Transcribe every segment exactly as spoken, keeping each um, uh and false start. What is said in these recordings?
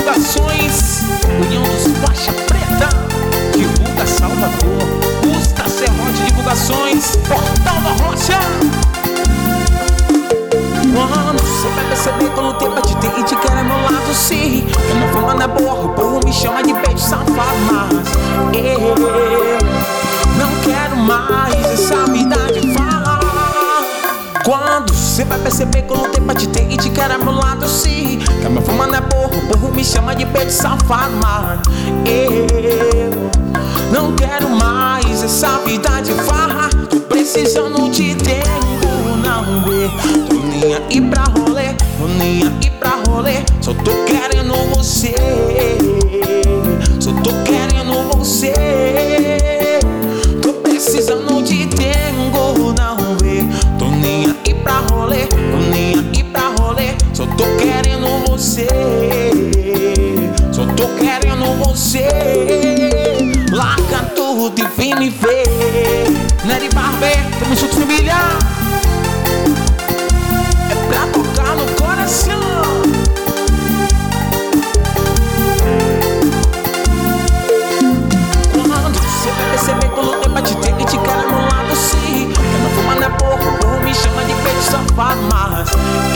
Divulgações, União dos Faixa Preta, divulga Salvador. Busta Serrote Divulgações, Portal da Rocha. Quando você vai perceber que eu lutei pra te ter e te quero ao meu lado, sim. Eu não fuma na boca, o povo me chama de beijo safado, mas eu não quero mais essa vida de falar. Quando você vai perceber que eu lutei pra te ter e te quero ao meu lado, sim. Que a minha fama não é porra, o povo me chama de beijo safado, mas eu não quero mais essa vida de farra. Tô precisando de tempo, não ver. Tô nem aí pra rolê, tô nem aí pra rolê. Só tô querendo você, só tô querendo você. Tô precisando de tempo, não ver. Tô nem aí pra rolê, tô nem aí pra rolê. Só tô querendo você, só tô querendo você. Larga tudo e vem me ver. Nery Barber, tamo junto, família. É pra tocar no coração. Quando você vai perceber que eu lutei pra te ter e te quero ao meu lado, sim. Eu não fuma na boca, o povo me chama de beijo safado, mas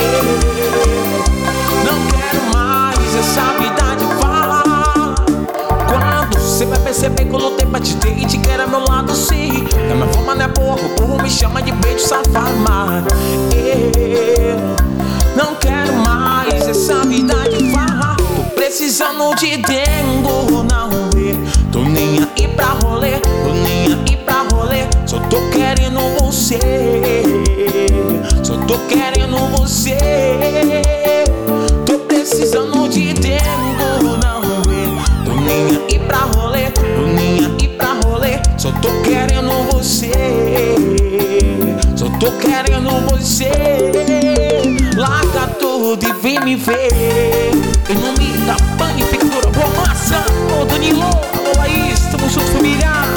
eu não quero mais essa vida de falar. Quando você vai perceber que eu lutei pra te ter e te quero ao meu lado, sim. Que a minha fama não é porra, o povo me chama de beijo safado, mas eu não quero mais essa vida de farra. Tô precisando de dengo, não ver. Tô nem aí pra rolê, tô nem aí pra rolê. Só tô querendo você, só tô querendo você. Tô precisando de dengo, não ver. Tô nem aí pra rolê, tô nem aí pra rolê. Só tô querendo você, só tô querendo você. Larga tudo e vem me ver. Em nome da panificadora Boa Massa, ô Danilo, alô Laís, tamo junto, família.